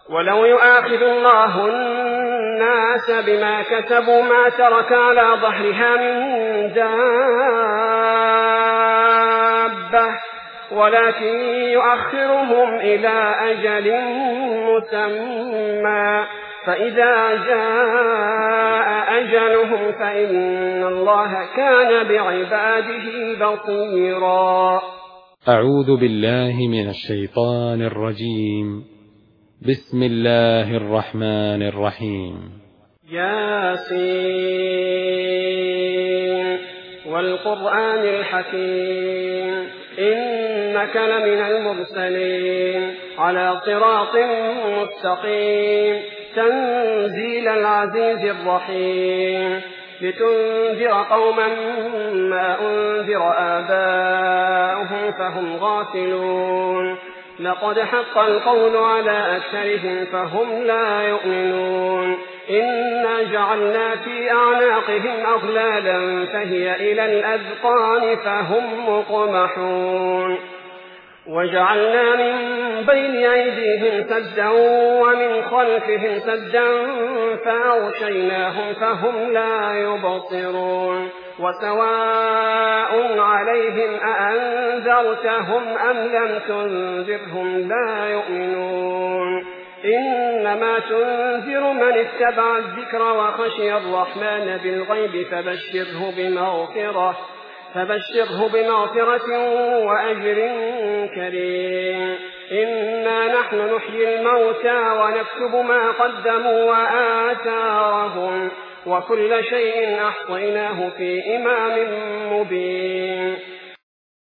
ولو يؤاخذ الله الناس بما كسبوا ما ترك على ظهرها من دابة ولكن يؤخرهم إلى أجل مسمى فإذا جاء أجلهم فإن الله كان بعباده بصيرا. أعوذ بالله من الشيطان الرجيم. بسم الله الرحمن الرحيم. ياسين والقرآن الحكيم إنك لمن المرسلين على صراط مستقيم تنزيل العزيز الرحيم لتنذر قوما ما أنذر آباؤهم فهم غافلون لقد حق القول على أكثرهم فهم لا يؤمنون إنا جعلنا في أعناقهم أغلالا فهي إلى الأذقان فهم مقمحون وجعلنا من بين أيديهم سدا ومن خلفهم سدا فأغشيناهم فهم لا يبصرون وسواء عليهم أأنذرتهم أم لم تنذرهم لا يؤمنون إنما تنذر من اتبع الذكر وخشي الرحمن بالغيب فبشره بمغفرة وأجر كريم. إنا نحن نحيي الموتى ونكتب ما قدموا وآثارهم وكل شيء أحصيناه في إمام مبين.